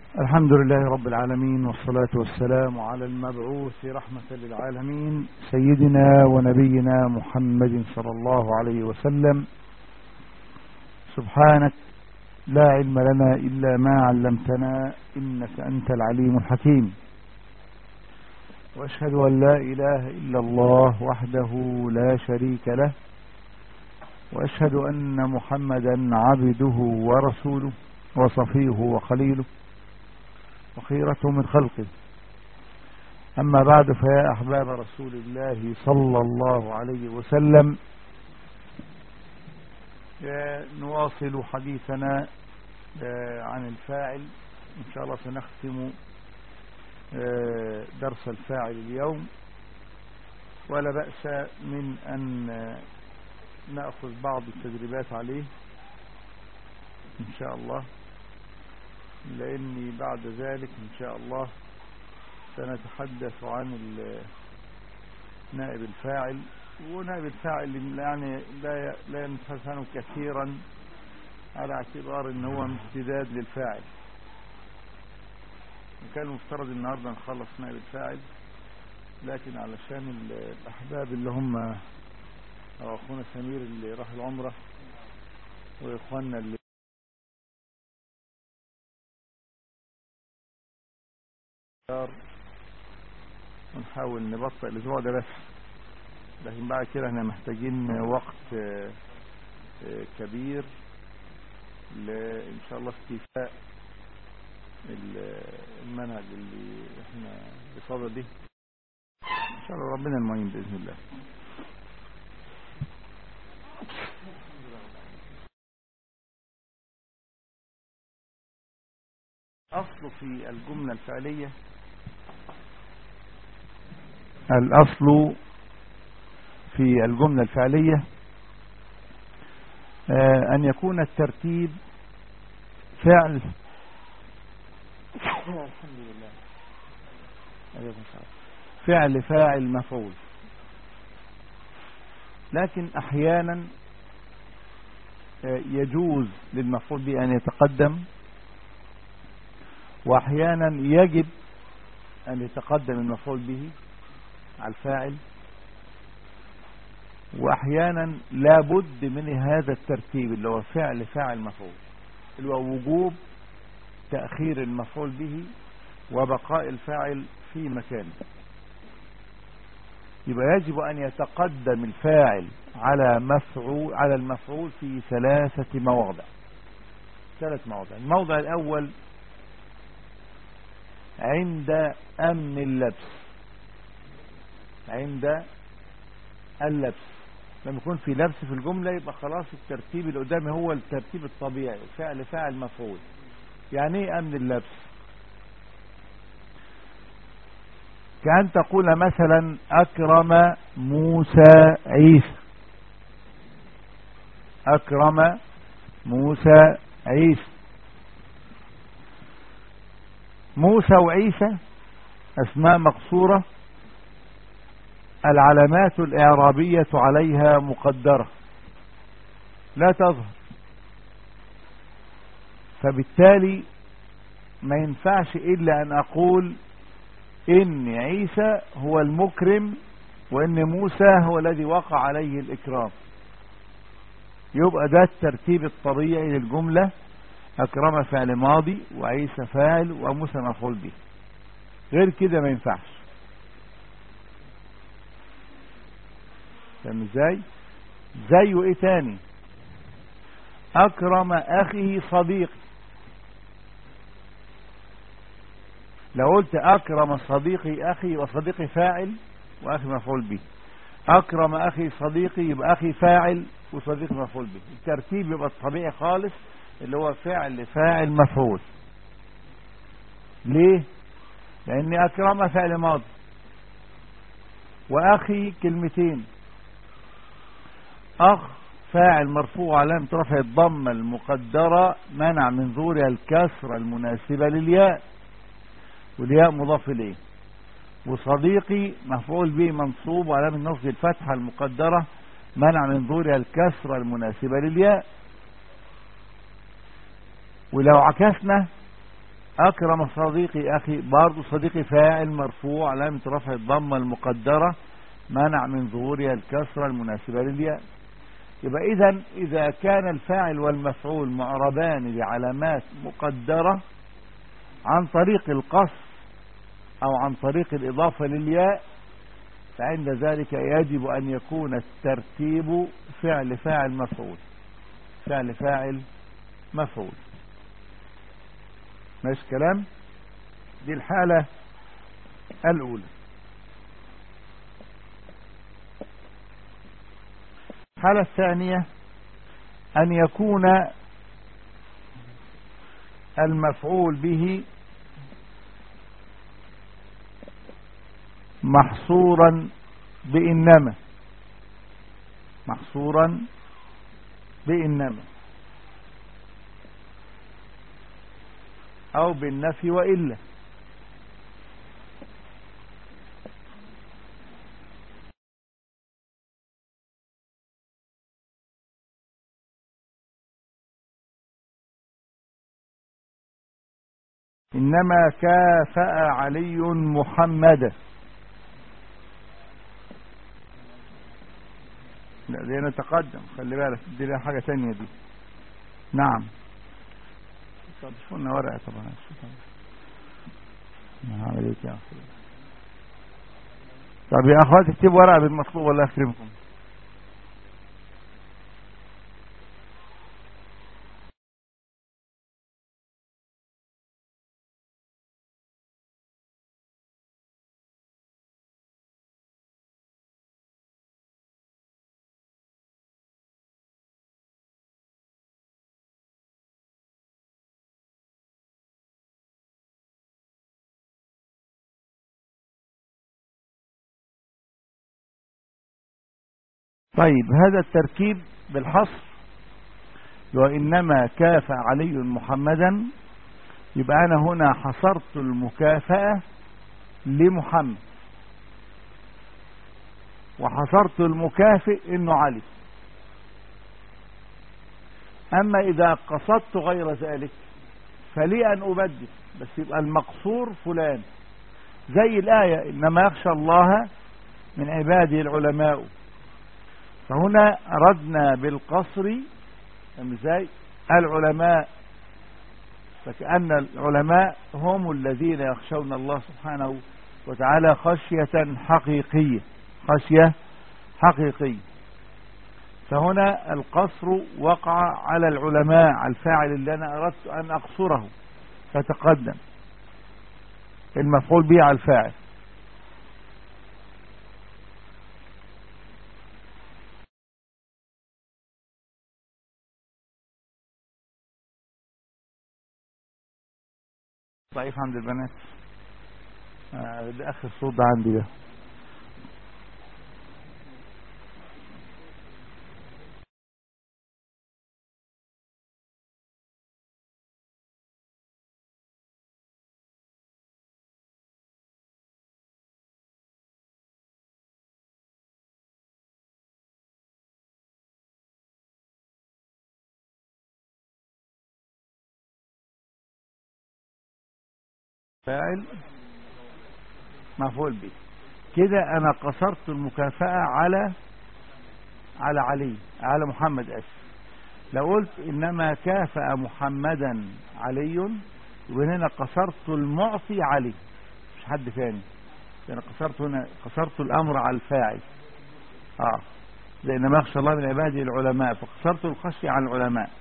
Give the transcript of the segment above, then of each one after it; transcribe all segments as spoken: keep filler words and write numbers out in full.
الحمد لله رب العالمين، والصلاة والسلام على المبعوث رحمة للعالمين سيدنا ونبينا محمد صلى الله عليه وسلم. سبحانك لا علم لنا إلا ما علمتنا إنك أنت العليم الحكيم، وأشهد أن لا إله إلا الله وحده لا شريك له، وأشهد أن محمدا عبده ورسوله وصفيه وخليله وخيرته من خلقه. أما بعد، فيا أحباب رسول الله صلى الله عليه وسلم، نواصل حديثنا عن الفاعل. إن شاء الله سنختم درس الفاعل اليوم، ولا بأس من أن نأخذ بعض التدريبات عليه إن شاء الله، لأني بعد ذلك إن شاء الله سنتحدث عن نائب الفاعل. ونائب الفاعل يعني لا لا نتحدث عنه كثيرا على اعتبار ان هو امتداد للفاعل. كان المفترض النهارده نخلص نائب الفاعل، لكن علشان الاحباب اللي هم او اخونا سمير اللي راح العمره، واخواننا اللي ونحاول نبطئ الاسبوع ده بس، لكن بعد كده احنا محتاجين وقت كبير ان شاء الله استيفاء المنهج اللي احنا بصدد به. ان شاء الله ربنا المعين باذن الله. اصل في الجملة الفعلية، الأصل في الجملة الفعلية أن يكون الترتيب فعل الحمد لله فعل فاعل مفعول، لكن أحيانا يجوز للمفعول به أن يتقدم، وأحيانا يجب أن يتقدم المفعول به على الفاعل، واحيانا لابد من هذا الترتيب اللي هو فعل فاعل مفعول، اللي هو وجوب تأخير المفعول به وبقاء الفاعل في مكانه. يبقى يجب ان يتقدم الفاعل على مفعول على المفعول في ثلاثة مواضع ثلاث مواضع. الموضع الاول عند امن اللبس، عند اللبس. لما يكون في لبس في الجملة يبقى خلاص الترتيب اللي قدامي هو الترتيب الطبيعي، فعل فاعل مفعول. يعني ايه امن اللبس؟ كأن تقول مثلا اكرم موسى عيسى، اكرم موسى عيسى. موسى وعيسى اسماء مقصورة، العلامات الإعرابية عليها مقدرة لا تظهر، فبالتالي ما ينفعش إلا أن أقول إن عيسى هو المكرم وإن موسى هو الذي وقع عليه الإكرام. يبقى ده الترتيب الطبيعي للجملة، أكرم فعل ماضي وعيسى فاعل وموسى مفعول به. غير كده ما ينفعش. فاهم ازاي؟ زيه ايه تاني؟ اكرم اخي صديقي. لو قلت اكرم صديقي اخي، وصديقي فاعل واخي مفعول به. اكرم اخي صديقي يبقى اخي فاعل وصديقي مفعول به. الترتيب يبقى الطبيعي خالص اللي هو فعل فاعل مفعول. ليه؟ لان اكرم فعل ماضي، واخي كلمتين. أخ فاعل مرفوع علامة رفع الضمة المقدرة منع من ظهورها الكسرة المناسبة للياء، والياء مضاف إليه. وصديقي مفعول به منصوب وعلامة نصب الفتحة المقدرة منع من ظهورها الكسرة المناسبة للياء. ولو عكسنا أكرم صديقي أخي، برضو صديقي فاعل مرفوع علامة رفع الضمة المقدرة منع من ظهورها الكسرة المناسبة للياء. يبقى إذن إذا كان الفاعل والمفعول معربان بعلامات مقدرة عن طريق القصر أو عن طريق الإضافة للياء، فعند ذلك يجب أن يكون الترتيب فعل فاعل مفعول، فعل فاعل مفعول. ماشي كلام؟ دي الحالة الأولى. الحالة الثانية أن يكون المفعول به محصورا بإنما، محصورا بإنما أو بالنفي وإلا. إنما كافأ علي محمدا. لا دي نتقدم، خلي بالك دي لها حاجة تانية دي. نعم. طب شو لنا ورقة طبعا. هعمل ايه يا اخي؟ طب يا اخوات اكتبوا ورقة بالمطلوب والله يكرمكم. طيب هذا التركيب بالحصر، وإنما كافأ علي محمدا، يبقى أنا هنا حصرت المكافأة لمحمد، وحصرت المكافئ إنه علي. أما إذا قصدت غير ذلك فلي أن أبدل، بس يبقى المقصور فلان، زي الآية إنما يخشى الله من عباده العلماء. فهنا أردنا بالقصر ازاي العلماء، فكأن العلماء هم الذين يخشون الله سبحانه وتعالى خشية حقيقية، خشية حقيقية. فهنا القصر وقع على العلماء، على الفاعل اللي أنا أردت أن أقصره، فتقدم المفعول به على الفاعل. ضعيف عند البنات. آه ده اخر صوت ده عندي ده. فاعل مفعول به. كده انا قصرت المكافأة على على علي، على محمد اسف. لو قلت انما كافأ محمدا علي، يبقى هنا قصرت المعطي علي مش حد ثاني. انا قصرت هنا، قصرت الامر على الفاعل. اه زي انما يخشى الله من عباده العلماء، فقصرت الخشية على العلماء.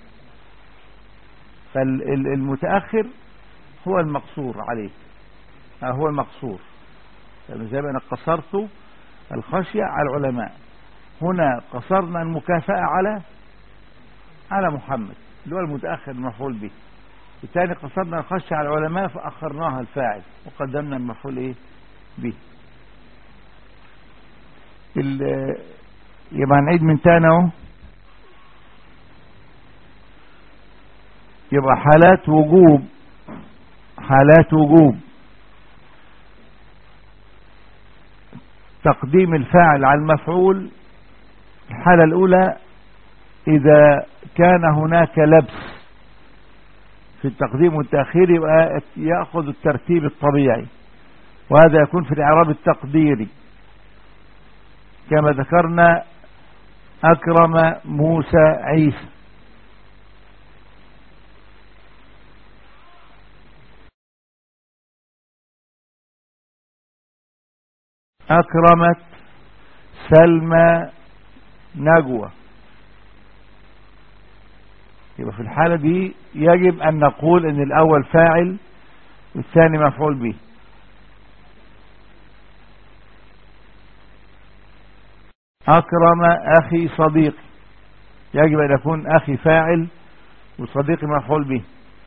فالمتأخر هو المقصور عليه، آه هو المقصور. يعني زي ما انا قصرت الخشية على العلماء، هنا قصرنا المكافأة على على محمد اللي هو المتأخر المفعول به. بالتالي قصرنا الخشية على العلماء فأخرناها الفاعل وقدمنا المفعول ايه به. يبقى نعيد من تاني اهو. يبقى حالات وجوب، حالات وجوب تقديم الفاعل على المفعول. الحالة الأولى إذا كان هناك لبس في التقديم والتأخير يبقى يأخذ الترتيب الطبيعي، وهذا يكون في الإعراب التقديري كما ذكرنا: أكرم موسى عيسى. أكرمت سلمى نجوى. يبقى في الحالة دي يجب أن نقول أن الأول فاعل والثاني مفعول به. أكرم أخي صديقي، يجب أن يكون أخي فاعل وصديقي مفعول به.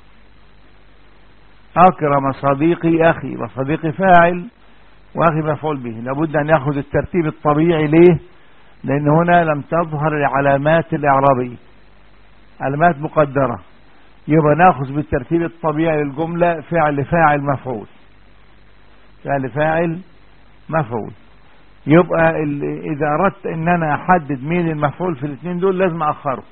أكرم صديقي أخي، وصديقي فاعل وأخي مفعول به. لابد أن يأخذ الترتيب الطبيعي. ليه؟ لأن هنا لم تظهر العلامات الإعرابية، علامات مقدرة، يبقى نأخذ بالترتيب الطبيعي للجملة: فعل فاعل مفعول، فعل فاعل مفعول. يبقى إذا أردت أن أنا أحدد مين المفعول في الاثنين دول لازم أخره.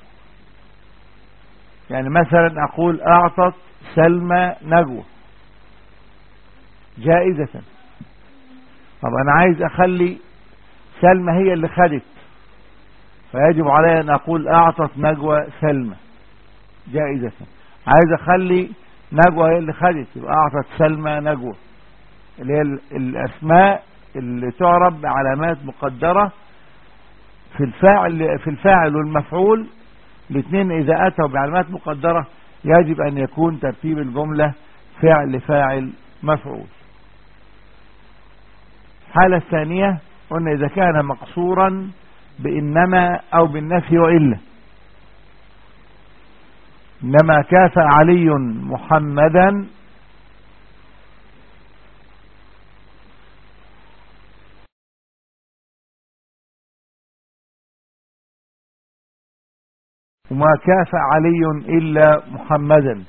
يعني مثلا أقول: أعطت سلمى نجوى جائزة. طب أنا عايز أخلي سلمى هي اللي خدت، فيجب علي أن أقول: أعطت نجوى سلمى جائزة. عايز أخلي نجوى هي اللي خدت، يبقى أعطت سلمى نجوى، اللي هي الأسماء اللي تعرب بعلامات مقدرة في الفاعل في الفاعل والمفعول. الاثنين إذا أتوا بعلامات مقدرة يجب أن يكون ترتيب الجملة فعل فاعل مفعول. الحالة الثانية قلنا إذا كان مقصورا بإنما أو بالنفي وإلا. إنما كافأ علي محمدا وما كافأ علي إلا محمدا.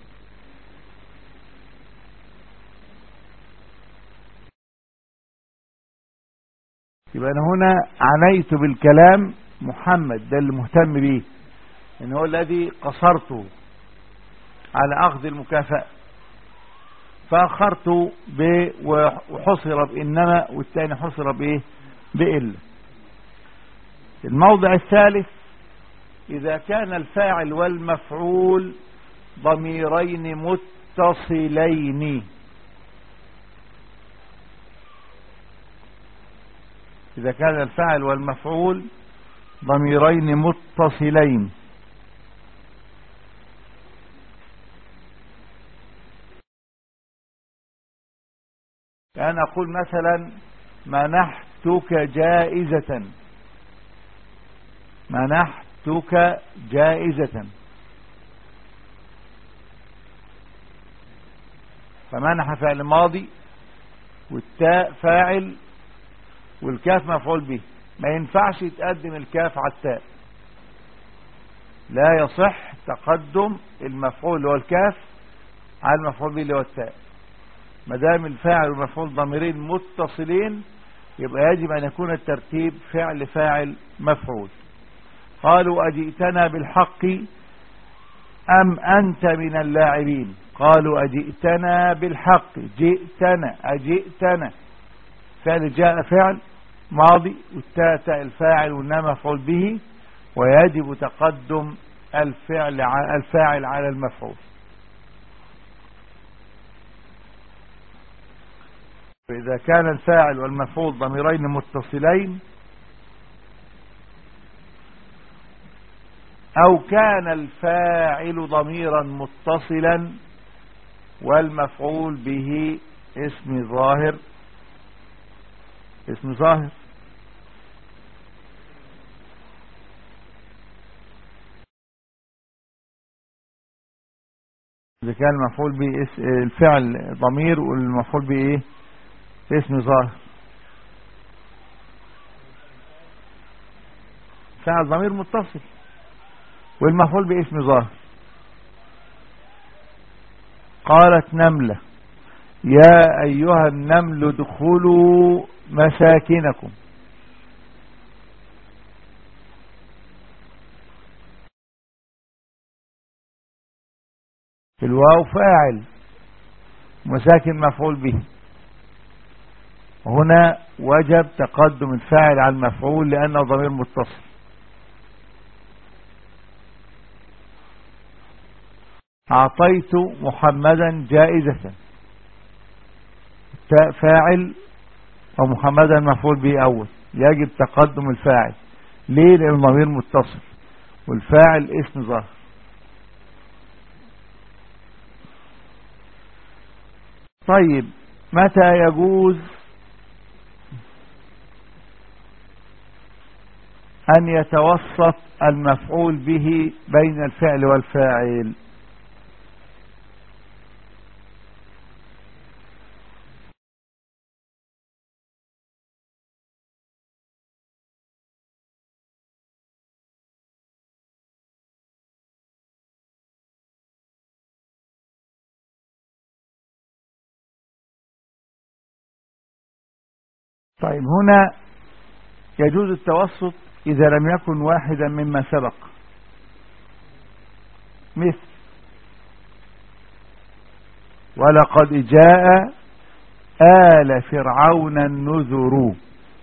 يبقى أنا هنا عنيت بالكلام محمد، ده اللي مهتم به، إن هو الذي قصرته على أخذ المكافأة، فأخرت ب وحصر بإنما، والثاني حصر بإيه؟ بإلا. الموضع الثالث: إذا كان الفاعل والمفعول ضميرين متصلين. إذا كان الفاعل والمفعول ضميرين متصلين، كان أقول مثلا: منحتك جائزة، منحتك جائزة. فمنح فعل ماضي، والتاء فاعل، والكاف مفعول به. ما ينفعش يتقدم الكاف على التاء، لا يصح تقدم المفعول اللي هو الكاف على المفعول به اللي هو التاء. ما دام الفاعل والمفعول ضميرين متصلين يبقى يجب أن يكون الترتيب فعل فاعل مفعول. قالوا: أجئتنا بالحق أم أنت من اللاعبين؟ قالوا: أجئتنا بالحق. جئتنا، أجئتنا، فعل جاء فعل ماضي، والتاء تاء الفاعل والنام مفعول به، ويجب تقدم الفعل الفاعل على المفعول. فإذا كان الفاعل والمفعول ضميرين متصلين، أو كان الفاعل ضميرا متصلا والمفعول به اسم ظاهر، اسم ظاهر، إذا كان المفعول به الفعل ضمير والمفعول به ايه؟ اسم ظاهر. فعل ضمير متصل والمفعول به اسم ظاهر. قالت نملة: يا أيها النمل ادخلوا مساكنكم. الواو فاعل وساكن مفعول به، هنا وجب تقدم الفاعل على المفعول لأنه ضمير متصل. أعطيت محمدا جائزة، تاء فاعل ومحمدا مفعول به أول، يجب تقدم الفاعل. ليه؟ لأن الضمير متصل والفاعل اسم ظاهر. طيب متى يجوز أن يتوسط المفعول به بين الفعل والفاعل؟ طيب هنا يجوز التوسط إذا لم يكن واحدا مما سبق، مثل ولقد جاء آل فرعون النذر،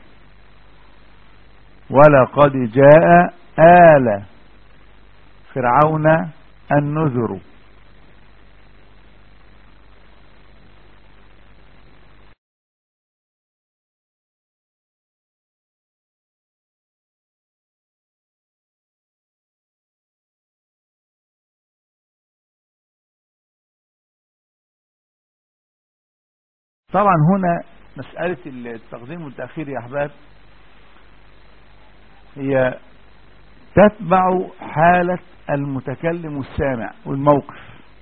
ولقد جاء آل فرعون النذر. طبعا هنا مسألة التقديم والتأخير يا أحباب هي تتبع حالة المتكلم والسامع والموقف.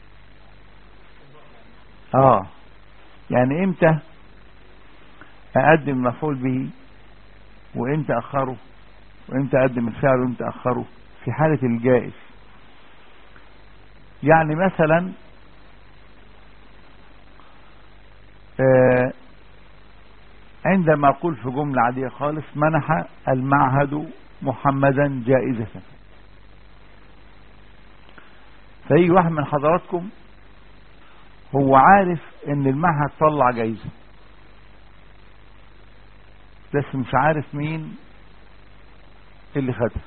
اه يعني امتى اقدم مفعول به وامتى اخره، وامتى اقدم الفعل وامتى اخره، في حالة الجائز. يعني مثلا آه عندما اقول في جملة عادية خالص منح المعهد محمدا جائزة، فيجي واحد من حضراتكم هو عارف ان المعهد طلع جائزة بس مش عارف مين اللي خدها،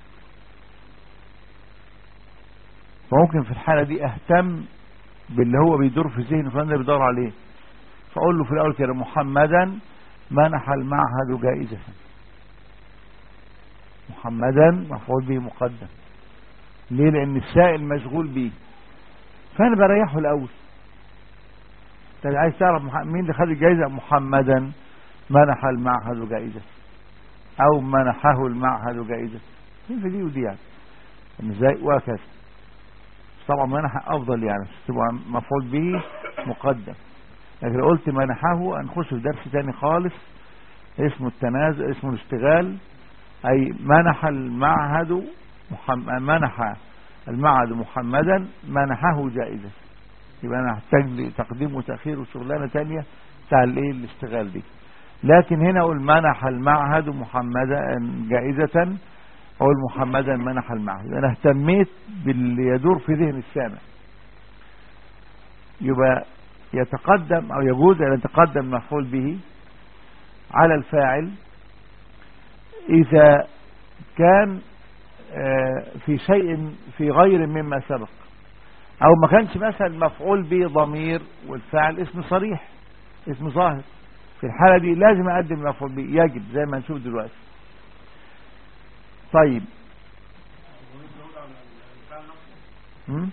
فممكن في الحالة دي اهتم باللي هو بيدور في ذهنه فانا اللي بيدور عليه، فاقول له في الاول كده محمدا منح المعهد جائزة، محمدا مفعول به مقدم. ليه؟ لان السائل مشغول بيه، فانا بريحه الاول. انت عايز تعرف مين اللي خد الجائزة؟ محمدا منح المعهد جائزة او منحه المعهد جائزة، في دي ودي يعني ازاي وهكذا. طبعا منح افضل يعني تبقى مفعول به مقدم، لكن لو قلت منحه هنخش في درس تاني خالص اسمه التنازع، اسمه الاشتغال، اي منح المعهد محمد، منح المعهد محمدا منحه جائزة، يبقى انا هحتاج تقديم وتأخير وشغلانة تانية بتاع الايه الاشتغال دي. لكن هنا اقول منح المعهد محمدا جائزة، اقول محمدا منح المعهد، انا اهتميت باللي يدور في ذهن السامع. يبقى يتقدم او يجوز ان يتقدم مفعول به على الفاعل اذا كان في شيء في غير مما سبق، او ما كانش مثلا مفعول به ضمير والفاعل اسم صريح اسم ظاهر، في الحالة دي لازم اقدم مفعول به، يجب زي ما نشوف دلوقتي. طيب هم؟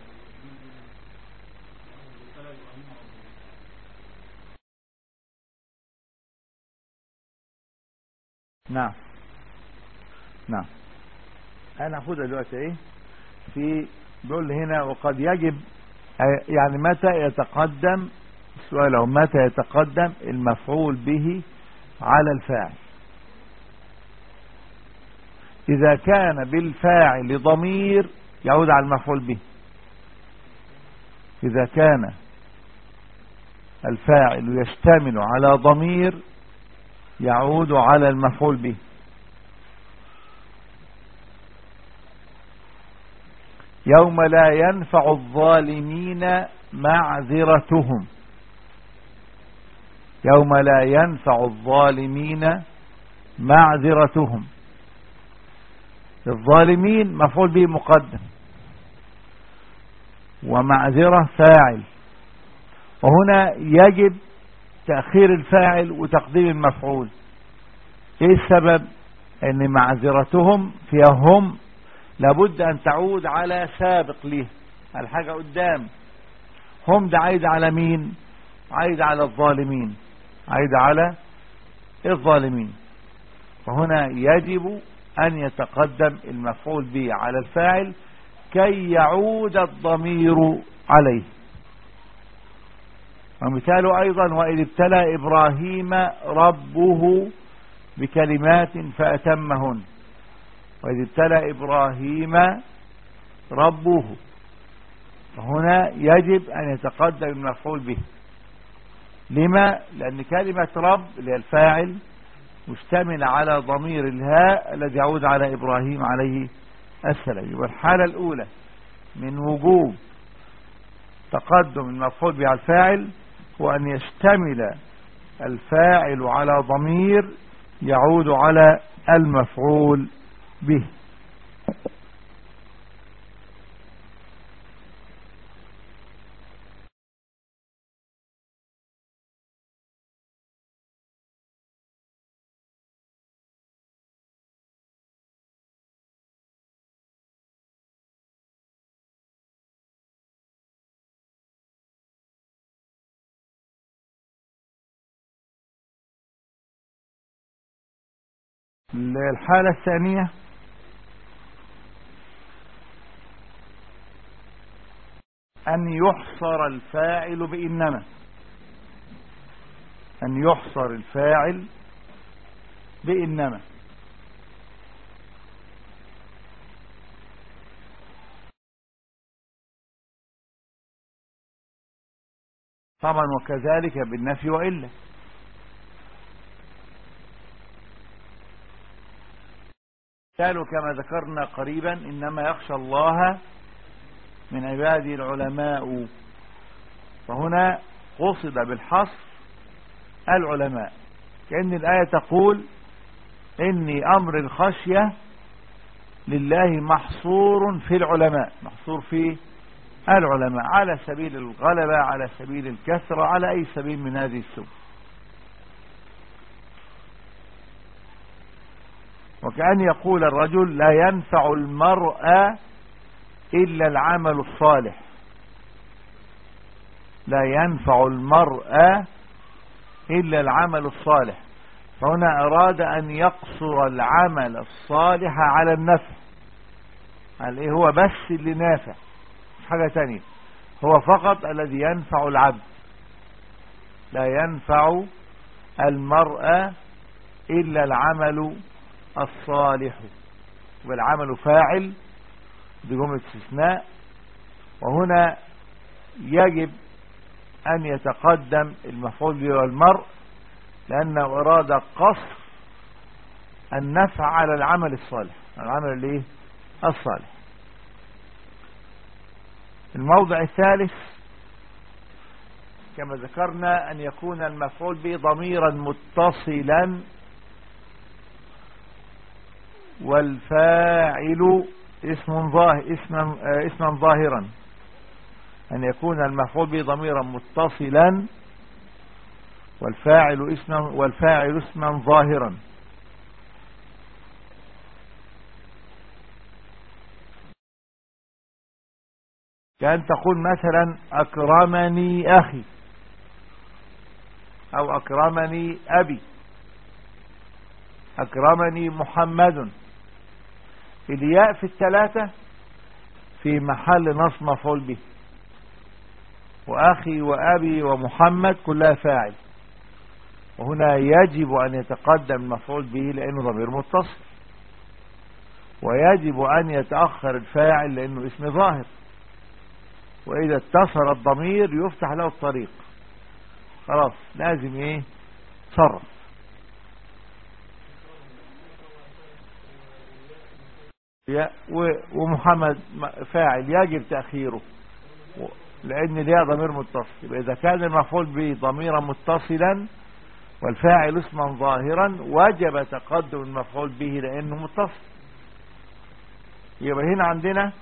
نعم نعم انا هاخدها دلوقتي ايه في دول هنا. وقد يجب يعني متى يتقدم السؤال او متى يتقدم المفعول به على الفاعل؟ اذا كان بالفاعل ضمير يعود على المفعول به، اذا كان الفاعل يشتمل على ضمير يعود على المفعول به. يوم لا ينفع الظالمين معذرتهم. يوم لا ينفع الظالمين معذرتهم. الظالمين مفعول به مقدم، ومعذرة فاعل، وهنا يجب تأخير الفاعل وتقديم المفعول. ايه السبب؟ ان معذرتهم فيها هم لابد ان تعود على سابق ليه، على حاجة قدام. هم ده عايد على مين؟ عايد على الظالمين، عايد على الظالمين. فهنا يجب ان يتقدم المفعول به على الفاعل كي يعود الضمير عليه. ومثاله ايضا واذ ابتلى ابراهيم ربه بكلمات فاتمهن. واذ ابتلى ابراهيم ربه، فهنا يجب ان يتقدم المفعول به. لما؟ لان كلمة رب اللي هي الفاعل مشتمل على ضمير الهاء الذي يعود على ابراهيم عليه السلام. يبقى الحالة الاولى من وجوب تقدم المفعول به على الفاعل هو ان يشتمل الفاعل على ضمير يعود على المفعول به. الحالة الثانية أن يحصر الفاعل بإنما. أن يحصر الفاعل بإنما. طبعا وكذلك بالنفي وإلا. قالوا كما ذكرنا قريبا إنما يخشى الله من عباده العلماء، فهنا قصد بالحصر العلماء، كأن الآية تقول إن أمر الخشية لله محصور في العلماء، محصور في العلماء على سبيل الغلبة، على سبيل الكثرة، على أي سبيل من هذه السبل. وكأن يقول الرجل لا ينفع المرء إلا العمل الصالح. لا ينفع المرء إلا العمل الصالح. فهنا أراد أن يقصر العمل الصالح على النفع، على إيه؟ هو بس اللي نافع، مش حاجة تانية، هو فقط الذي ينفع العبد. لا ينفع المرء إلا العمل الصالح. والعمل فاعل بجملة استثناء، وهنا يجب أن يتقدم المفعول به والمرء لأنه أراد قصر النفع على العمل الصالح، العمل الايه الصالح. الموضع الثالث كما ذكرنا أن يكون المفعول به ضميرا متصلا والفاعل اسم ظاهر اسما اسما ظاهرا. أن يكون المفعول به ضميرا متصلا والفاعل اسما والفاعل اسما ظاهرا. كأن تقول مثلا أكرمني أخي أو أكرمني أبي، أكرمني محمد. الياء في الثلاثة في محل نصب مفعول به، وأخي وأبي ومحمد كلها فاعل، وهنا يجب أن يتقدم المفعول به لأنه ضمير متصل، ويجب أن يتأخر الفاعل لأنه اسم ظاهر، وإذا اتصل الضمير يفتح له الطريق، خلاص لازم ايه تصرف. ومحمد فاعل يجب تأخيره لأن ليها ضمير متصل. يبقى إذا كان المفعول به ضميرا متصلا والفاعل اسما ظاهرا وجب تقدم المفعول به لأنه متصل. يبقى هنا عندنا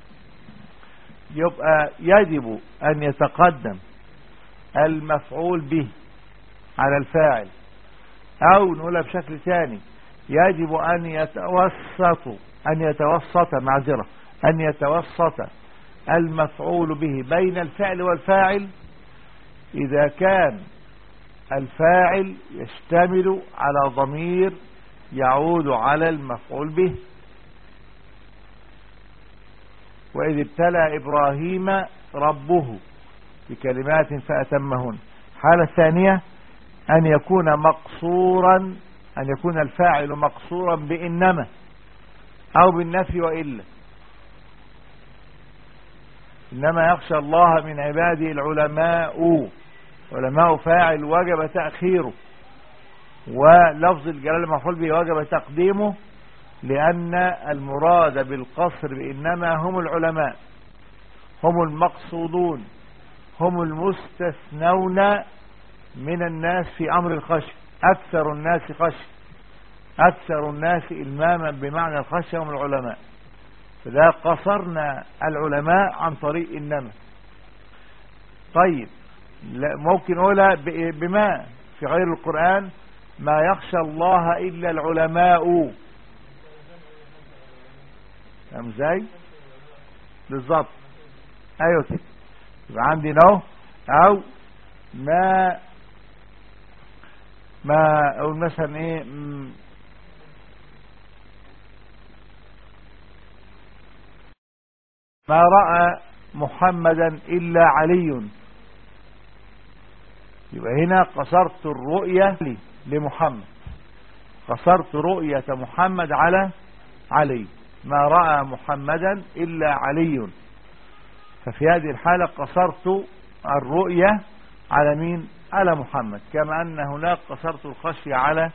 يبقى يجب أن يتقدم المفعول به على الفاعل، أو نقولها بشكل ثاني يجب أن يتوسط أن يتوسط معذرة أن يتوسط المفعول به بين الفعل والفاعل إذا كان الفاعل يشتمل على ضمير يعود على المفعول به. وإذ ابتلى إبراهيم ربه بكلمات فأتمهن. الحالة الثانية أن يكون مقصورا أن يكون الفاعل مقصورا بإنما أو بالنفي وإلا. إنما يخشى الله من عباده العلماء، علماء فاعل وجب تأخيره، ولفظ الجلالة المفعول به وجب تقديمه لأن المراد بالقصر بإنما هم العلماء، هم المقصودون، هم المستثنون من الناس في أمر الخشية. أكثر الناس خشية، أكثر الناس إلماما بمعنى الخشية هم العلماء. فده قصرنا العلماء عن طريق إنما. طيب ممكن أقولها بما في غير القرآن ما يخشى الله إلا العلماء. فاهم ازاي؟ بالظبط. ايوه كده. يبقى عندي نو او ما ما اقول مثلا ايه ما رأى محمدا الا علي. يبقى هنا قصرت الرؤية لمحمد، قصرت رؤية محمد على علي. ما رأى محمدا إلا علي. ففي هذه الحالة قصرت الرؤية على مين؟ على محمد. كما أن هناك قصرت الخشية على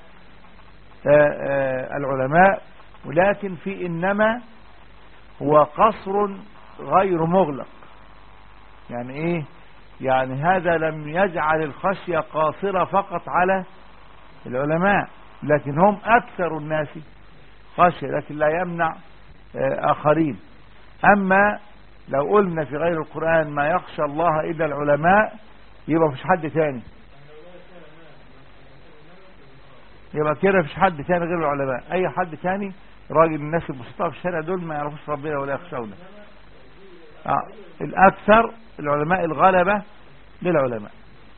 العلماء. ولكن في إنما هو قصر غير مغلق. يعني إيه؟ يعني هذا لم يجعل الخشية قاصرة فقط على العلماء، لكن هم أكثر الناس خشية، لكن لا يمنع آخرين. أما لو قلنا في غير القرآن ما يخشى الله إلا العلماء يبقى مفيش حد تاني، يبقى كده مفيش حد تاني غير العلماء. أي حد تاني راجل الناس البسطاء في الشارع دول ما يعرفوش ربنا ولا يخشونه. آه. الأكثر العلماء، الغلبة للعلماء.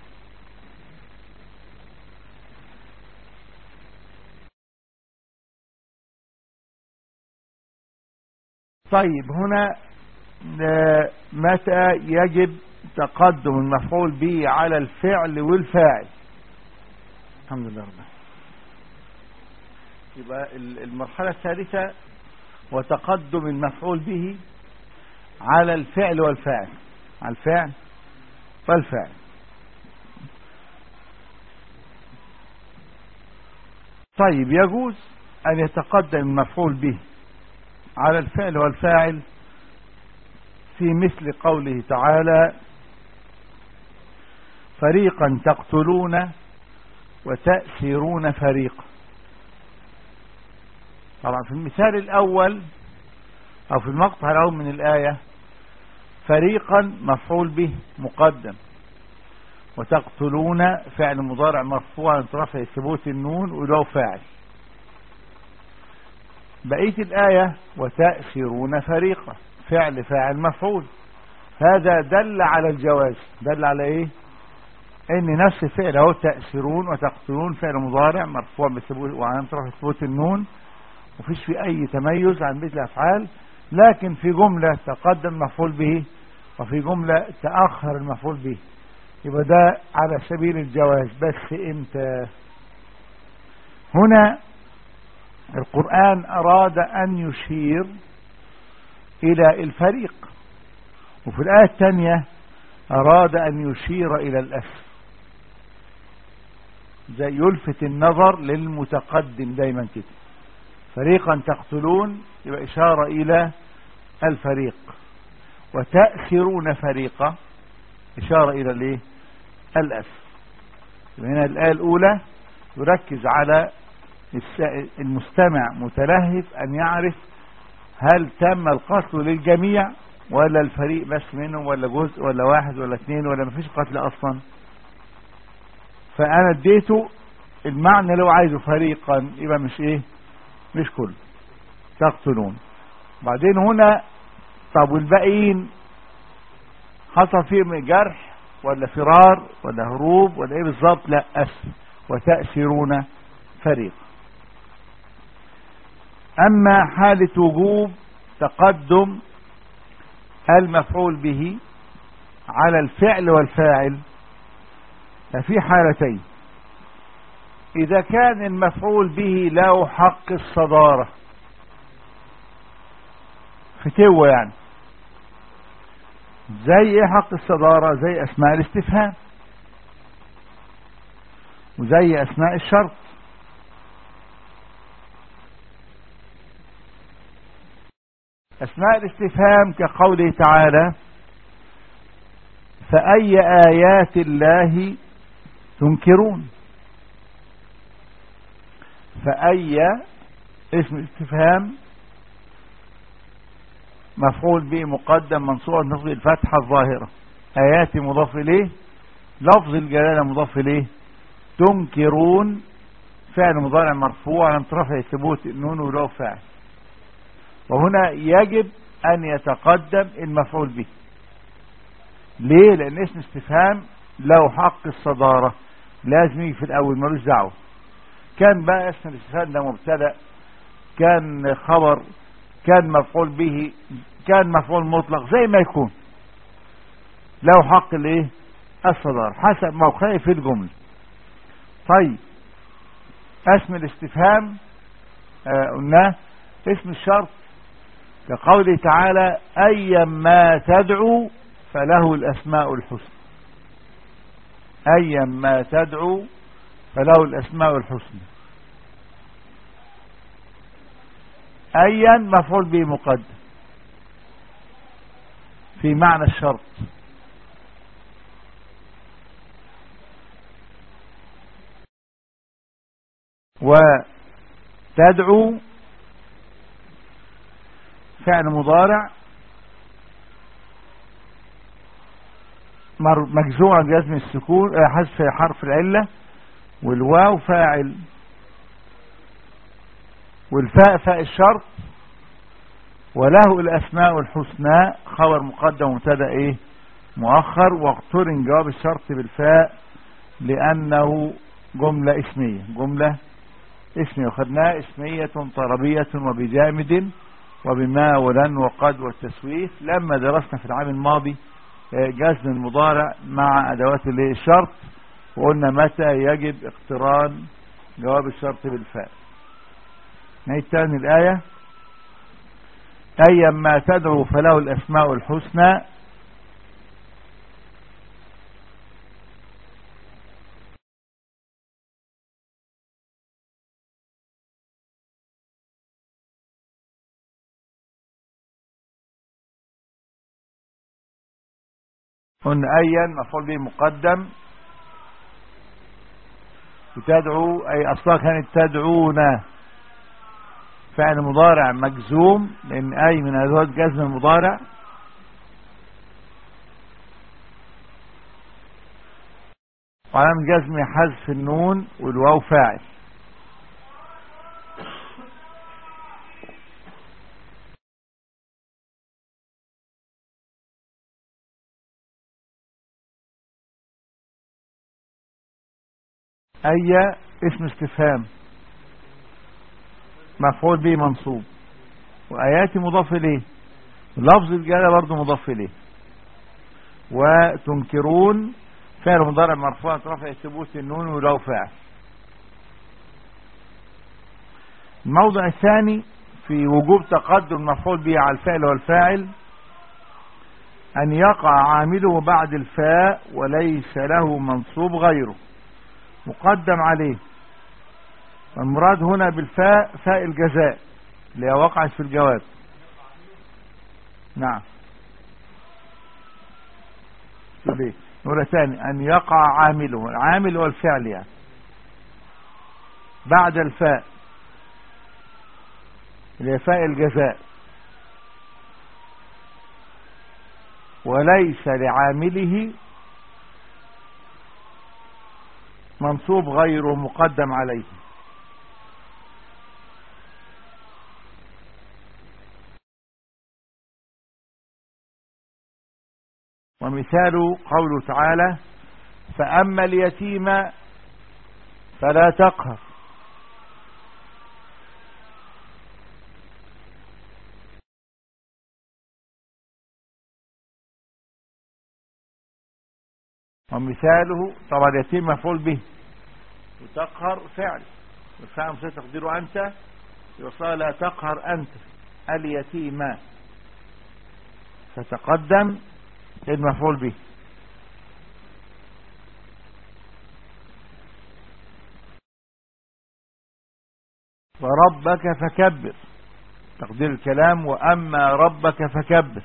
طيب هنا متى يجب تقدم المفعول به على الفعل والفاعل؟ الحمد لله رب. يبقى المرحلة الثالثة وتقدم المفعول به على الفعل والفاعل، على الفعل والفاعل. طيب يجوز أن يتقدم المفعول به على الفعل والفاعل في مثل قوله تعالى فريقا تقتلون وتأسرون فريقا. طبعا في المثال الأول أو في المقطع الأول من الآية فريقا مفعول به مقدم، وتقتلون فعل مضارع مرفوع عن رفع ثبوت النون وله فاعل. بقية الآية وتأسرون فريقا فعل فاعل مفعول. هذا دل على الجواز. دل على ايه؟ ان نفس الفعل اهو تأسرون وتقتلون فعل مضارع مرفوع بثبوت وعن رفع ثبوت النون، مفيش في اي تميز عن مثل الافعال، لكن في جملة تقدم مفعول به وفي جملة تأخر المفعول به. يبقى ده على سبيل الجواز. بس انت هنا القرآن أراد أن يشير إلى الفريق، وفي الآية الثانية أراد أن يشير إلى الأسر، زي يلفت النظر للمتقدم دايما كده. فريقا تقتلون يبقى إشارة إلى الفريق، وتأسرون فريقا إشارة إلى الايه الأسر. هنا الآية الأولى يركز على المستمع متلهف أن يعرف هل تم القتل للجميع ولا الفريق بس منهم، ولا جزء ولا واحد ولا اثنين، ولا مفيش قتل أصلا. فأنا اديته المعنى لو عايزه فريقا، يبقى مش ايه مش كله تقتلون. بعدين هنا طب والباقيين حصل فيهم جرح ولا فرار ولا هروب ولا ايه بالظبط؟ لا، أسر وتأسرون فريق. أما حالة وجوب تقدم المفعول به على الفعل والفاعل ففي حالتين: إذا كان المفعول به له حق الصدارة، فتوى يعني، زي ايه حق الصدارة؟ زي أسماء الاستفهام وزي أسماء الشرط. أسماء الاستفهام كقوله تعالى: فأي آيات الله تنكرون. فأي اسم استفهام مفعول به مقدم منصوب نصب الفتحة الظاهرة، آيات مضاف إليه، لفظ الجلالة مضاف إليه، تنكرون فعل مضارع مرفوع على رفع ثبوت النون وله فاعل. وهنا يجب أن يتقدم المفعول به. ليه؟ لأن اسم استفهام له حق الصدارة، لازم يجي في الأول، ملوش دعوة. كان بقى اسم الاستفهام ده مبتدأ، كان خبر، كان مفعول به، كان مفعول مطلق، زي ما يكون له حق الايه الصدارة حسب موقعه في الجملة. طيب اسم الاستفهام آه قلناه اسم الشرط كقوله تعالى: أيما تدعو فله الأسماء الحسنى. أيما تدعو فله الأسماء الحسنى. أيا مفعول به مقدم في معنى الشرط، وتدعو فعل مضارع مجزوم عن جزم السكون حذف حرف العلة، والواو فاعل، والفاء فاء الشرط، وله الأسماء الحسنى خبر مقدم ومبتدا ايه مؤخر، واقترن جواب الشرط بالفاء لأنه جملة اسمية. جملة اسمية وخدناها اسمية طلبية وبجامد وبما ولن وقد والتسويف لما درسنا في العام الماضي جزم المضارع مع أدوات الشرط، وقلنا متى يجب اقتران جواب الشرط بالفاء. نعيد تاني الآية: أيما تدعو فله الأسماء الحسنى. قلنا أيا مفعول به مقدم، وتدعو أي أصلا كانت تدعونا فعل مضارع مجزوم لأن أي من أدوات جزم المضارع، وعلامة جزم حذف النون والواو فاعل. أي اسم استفهام مفعول به منصوب، وآيات مضاف إليه، لفظ الجلالة برضه مضاف إليه، وتنكرون فعل مضارع مرفوع رفع ثبوت النون ولو فاعل. الموضع الثاني في وجوب تقدم مفعول به على الفعل والفاعل أن يقع عامله بعد الفاء وليس له منصوب غيره مقدم عليه، المراد هنا بالفاء فاء الجزاء اللي هي وقعت في الجواب. نعم. نقول ثاني أن يقع عامله، العامل هو الفعل يعني بعد الفاء اللي هي فاء الجزاء، وليس لعامله منصوب غير مقدم عليه. ومثال قوله تعالى فأما اليتيم فلا تقهر. ومثاله طبعا اليتيم مفعول به وتقهر فعل، والفعل مصير تقديره أنت، يوصل لا تقهر أنت اليتيم، فتقدم المفعول به. وربك فكبر تقدير الكلام وأما ربك فكبر.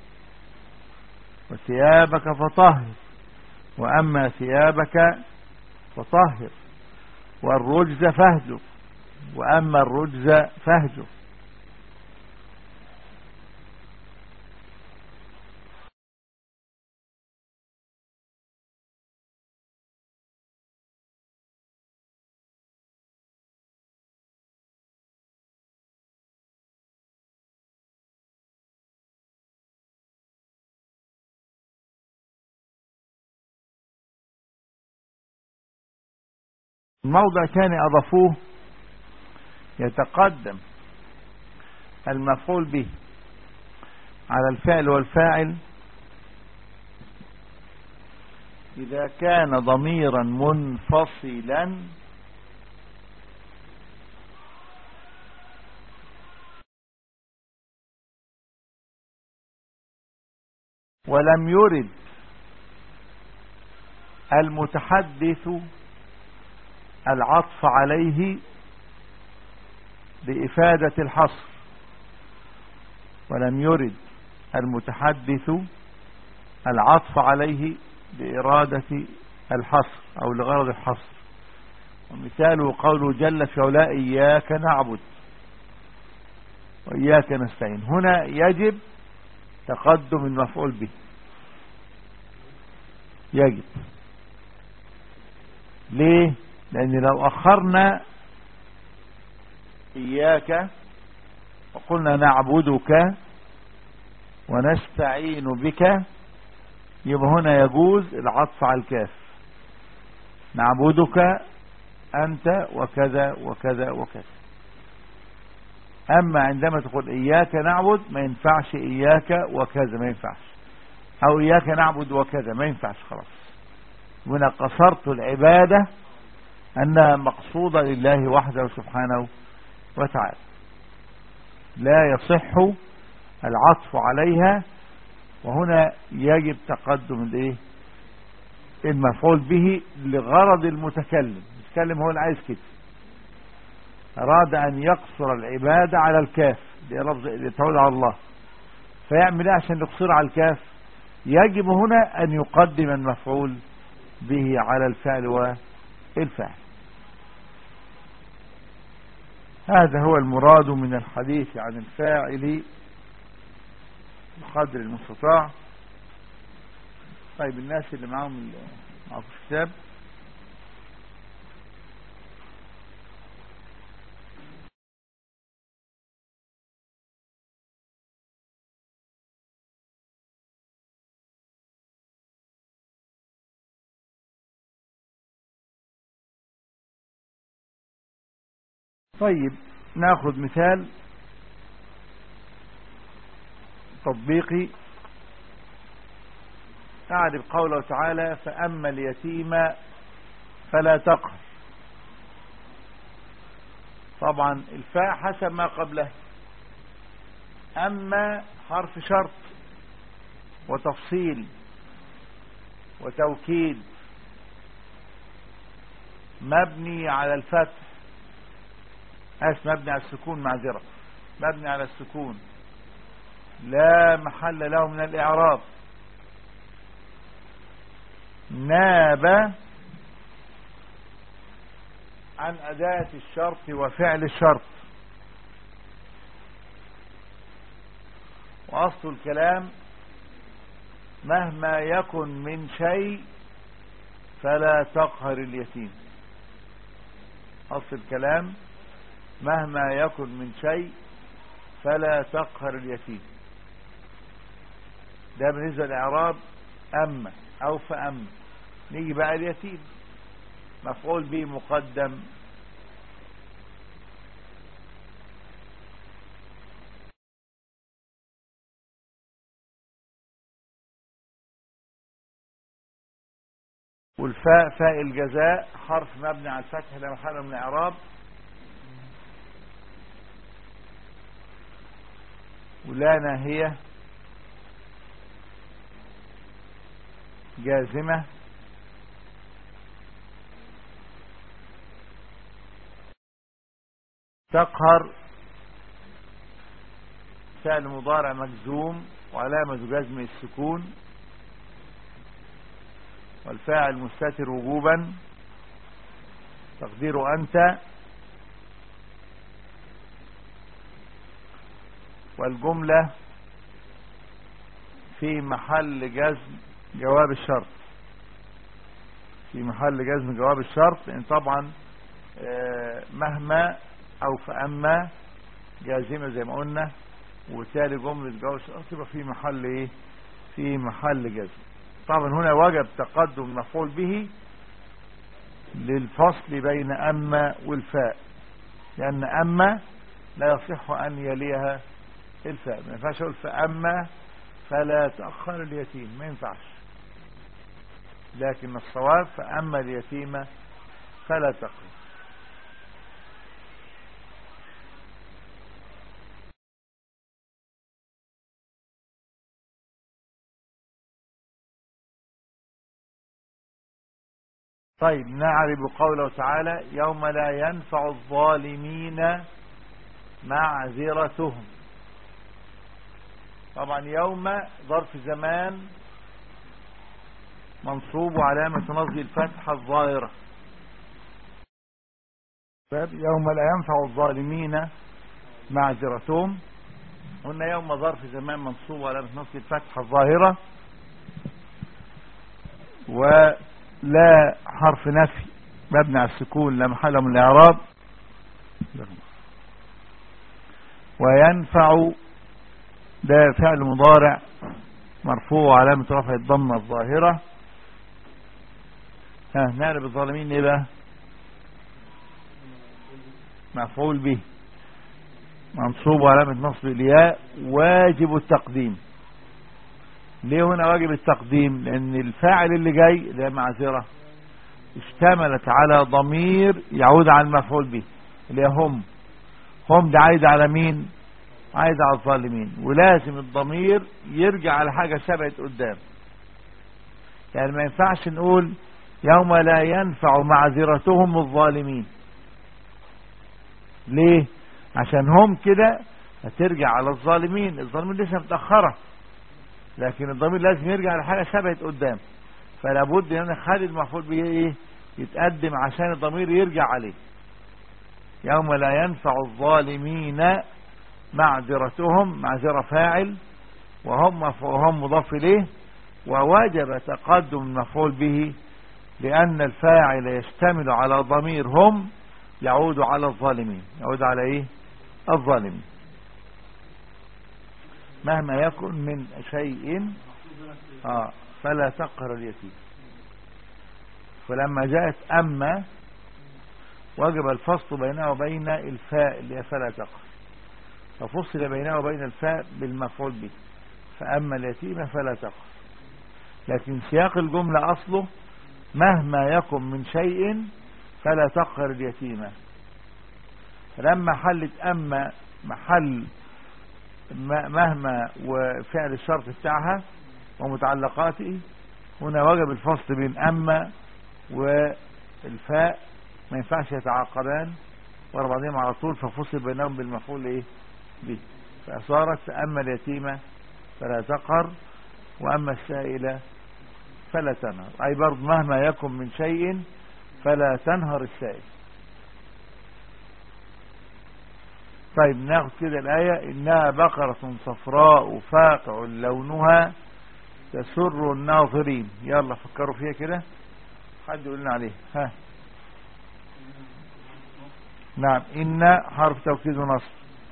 وثيابك فطهر وأما ثيابك فطهر. والرجز فاهجر وأما الرجز فاهجر. الموضع ثاني أضافوه يتقدم المفعول به على الفعل والفاعل إذا كان ضميرا منفصلا ولم يرد المتحدث العطف عليه بإفادة الحصر. ولم يرد المتحدث العطف عليه بإرادة الحصر أو لغرض الحصر. ومثاله قوله جل في علاء إياك نعبد وإياك نستعين. هنا يجب تقدم المفعول به، يجب. ليه؟ لأن لو أخرنا إياك وقلنا نعبدك ونستعين بك يبقى هنا يجوز العطف على الكاف، نعبدك أنت وكذا وكذا وكذا. أما عندما تقول إياك نعبد ما ينفعش إياك وكذا، ما ينفعش، أو إياك نعبد وكذا ما ينفعش، خلاص. هنا قصرت العبادة أنها مقصودة لله وحده سبحانه وتعالى، لا يصح العطف عليها. وهنا يجب تقدم الايه المفعول به لغرض المتكلم. المتكلم هو اللي عايز كده، أراد أن يقصر العبادة على الكاف لتعود على الله، فيعمل ايه عشان يقصر على الكاف؟ يجب هنا أن يقدم المفعول به على الفعل والفاعل. هذا هو المراد من الحديث عن الفاعل بقدر المستطاع. طيب الناس اللي معهم معهم الكتاب طيب ناخذ مثال تطبيقي. أعرف قوله تعالى فأما اليتيم فلا تقهر. طبعا الفاء حسب ما قبله، أما حرف شرط وتفصيل وتوكيد مبني على الفتح أس مبني على السكون، معذرة، مبني على السكون لا محل له من الإعراب. ناب عن أداة الشرط وفعل الشرط. وأصل الكلام مهما يكن من شيء فلا تقهر اليتيم. أصل الكلام مهما يكن من شيء فلا تقهر اليتيم. ده بالنسبة للإعراب أما أو فأما. نيجي بقى اليتيم، مفعول به مقدم والفاء فاء الجزاء حرف مبني على الفتح لا محل من الإعراب. ولا ناهية جازمة تقهر فعل مضارع مجزوم وعلامة جزم السكون، والفاعل مستتر وجوبا تقدير أنت، والجملة في محل جزم جواب الشرط، في محل جزم جواب الشرط، لأن طبعا مهما أو فأما جازمة زي ما قلنا، وتالي جملة جواب الشرط يبقى في محل إيه؟ في محل جزم. طبعا هنا وجب تقدم مفعول به للفصل بين أما والفاء، لأن أما لا يصح أن يليها الفاء. ما ينفعش أقول فأما فلا تأخر اليتيم، ما ينفعش، لكن الصواب فأما اليتيم فلا تأخر. طيب نعرف قوله تعالى يوم لا ينفع الظالمين معذرتهم. طبعا يوم ظرف زمان منصوب وعلامة نصبه الفتحة الظاهرة. يوم لا ينفع الظالمين معذرتهم، قلنا يوم ظرف زمان منصوب وعلامة نصبه الفتحة الظاهرة، ولا حرف نفي مبني على السكون لا محل من الإعراب. وينفع ده فعل مضارع مرفوع علامة رفع الضمة الظاهرة. ها نعرف الظالمين ايه بقى؟ مفعول به منصوب علامة نصب الياء واجب التقديم. ليه هنا واجب التقديم؟ لأن الفاعل اللي جاي ده معذرة اشتملت على ضمير يعود على المفعول به اللي هم هم ده عايد على مين؟ عايد على الظالمين، ولازم الضمير يرجع على حاجة سبقت قدام. يعني ما ينفعش نقول يوم لا ينفع معذرتهم الظالمين. ليه؟ عشان هم كده هترجع على الظالمين، الظالمين لسه متأخرة، لكن الضمير لازم يرجع على حاجة سبقت قدام، فلا بد ان خالد المفعول به ايه؟ يتقدم عشان الضمير يرجع عليه. يوم لا ينفع الظالمين معذرتهم، معذرة فاعل وهم وهم مضاف اليه، ووجب تقدم المفعول به لأن الفاعل يشتمل على ضمير هم يعود على الظالمين، يعود على ايه؟ الظالمين. مهما يكن من شيء آه فلا تقهر اليتيم. فلما جاءت أما وجب الفصل بينها وبين الفاء اللي هي فلا تقهر، ففصل بينها وبين الفاء بالمفعول به، فأما اليتيم فلا تقهر. لكن سياق الجملة أصله مهما يكن من شيء فلا تقهر اليتيم. فلما حلت أما محل مهما وفعل الشرط بتاعها ومتعلقاته، هنا وجب الفصل بين أما والفاء، ما ينفعش يتعاقبان، ورا بعضهم على طول، ففصل بينهم بالمفعول ايه به، فصارت أما اليتيمة فلا تقهر وأما السائلة فلا تنهر، أي برضه مهما يكن من شيء فلا تنهر السائل. طيب ناخد كده الآية: إنها بقرة صفراء فاقع لونها تسر الناظرين. يلا فكروا فيها كده، حد يقول لنا عليه. ها نعم، إن حرف توكيد ونصب.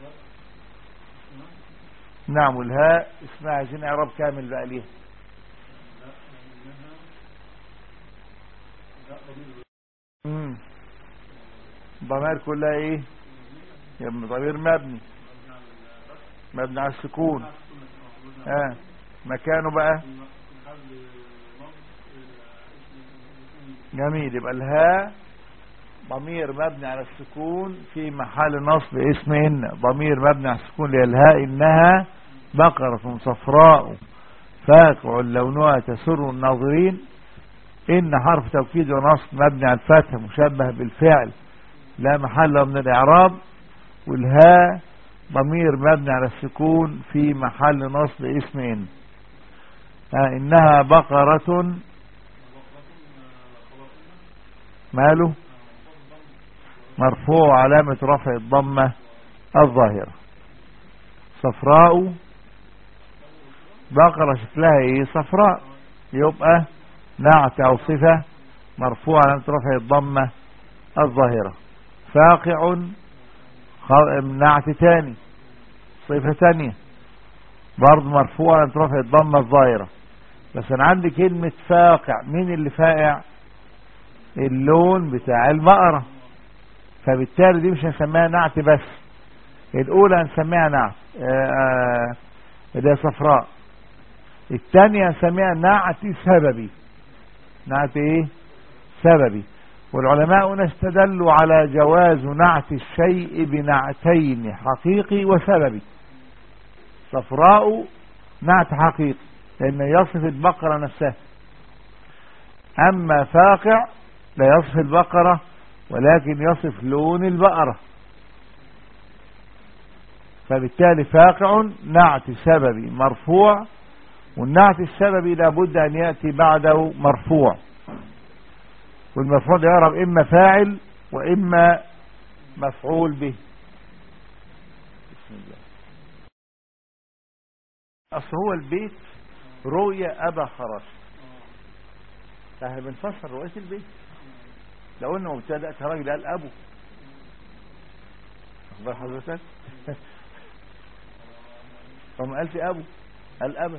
نعم، والهاء اسمها عايزين إعراب كامل بقى ليها. امم ضمائر كلها ايه؟ ضمير مبني مبني على السكون. اه مكانه بقى جميل، يبقى الهاء ضمير مبني على السكون في محل نصب اسم إن، ضمير مبني على السكون للهاء. إنها بقرة صفراء فاقع لونها تسر الناظرين. إن حرف توكيد ونصب مبني على الفتح مشبه بالفعل لا محل له من الإعراب، والهاء ضمير مبني على السكون في محل نصب اسم إن. آه إنها بقرة ماله مرفوع علامة رفع الضمة الظاهرة. صفراء بقرة شكلها ايه؟ صفراء، يبقى نعت او صفة مرفوع علامة رفع الضمة الظاهرة. فاقع نعت تاني صفة تانية برضه مرفوع علامة رفع الضمة الظاهرة. بس انا عندي كلمة فاقع، مين اللي فاقع؟ اللون بتاع البقرة، فبالتالي دي مش هنسميها نعت بس، الاولى هنسميها نعت اللي هي صفراء، الثانية هنسميها نعت سببي. نعت ايه؟ سببي. والعلماء هنا استدلوا على جواز نعت الشيء بنعتين حقيقي وسببي. صفراء نعت حقيقي لأنه يصف البقرة نفسها، أما فاقع لا يصف البقرة ولكن يصف لون البقرة، فبالتالي فاقع نعت سببي مرفوع، والنعت السببي لابد أن يأتي بعده مرفوع، والمفعول يعرف إما فاعل وإما مفعول به. بسم الله. أصل هو البيت رؤية أبا خرش، فاحنا بنفسر رؤية البيت. لو قلنا مبتدأ كراجل قال أبو، أخبار حضرتك فما قالش أبو، قال أبا.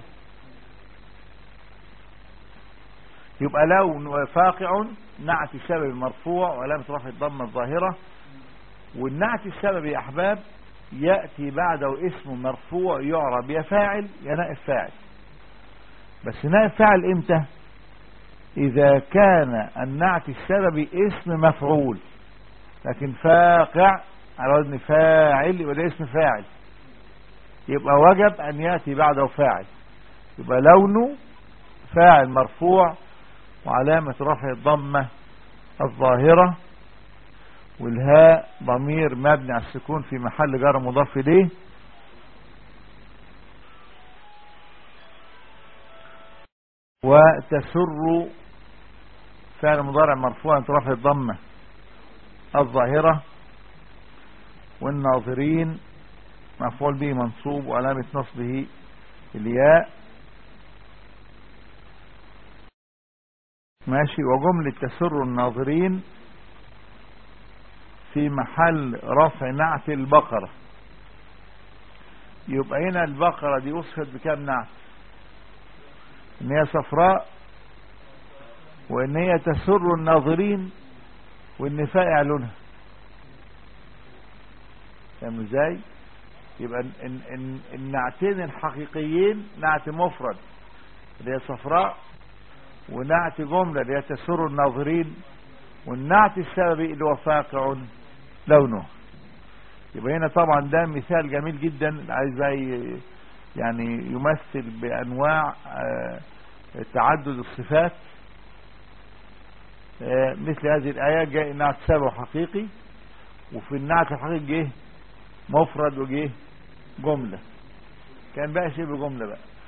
يبقى لو فاقع نعت السبب مرفوع وعلامة رفع الضمة الظاهرة، والنعت السبب يا أحباب يأتي بعده اسم مرفوع يعرب يا فاعل يا نائب فاعل. بس نائب فاعل امتى؟ إذا كان النعت السببي اسم مفعول، لكن فاقع على وزن فاعل يبقى ده اسم فاعل، يبقى وجب أن يأتي بعده فاعل، يبقى لونه فاعل مرفوع وعلامة رفع الضمة الظاهرة، والهاء ضمير مبني على السكون في محل جر مضاف إليه. وتسر فعل مضارع مرفوع علامة رفع الضمة الظاهرة، والناظرين مفعول به منصوب وعلامة نصبه الياء. ماشي. وجملة تسر الناظرين في محل رفع نعت البقرة، يبقى هنا البقرة دي وصفت بكام نعت؟ ان هي صفراء، وان هي تسر الناظرين، وان فائع لونها. فاهم ازاي؟ يبقى ان ان النعتين الحقيقيين نعت مفرد اللي هي صفراء، ونعت جملة اللي هي تسر الناظرين، والنعت السببي اللي هو فاقع لونه. يبقى هنا طبعا ده مثال جميل جدا عايز يعني يمثل بأنواع تعدد الصفات. مثل هذه الآية جاء نعت سبب حقيقي، وفي النعت الحقيقي جه مفرد وجه جملة، كان بقى شبه جملة بقى.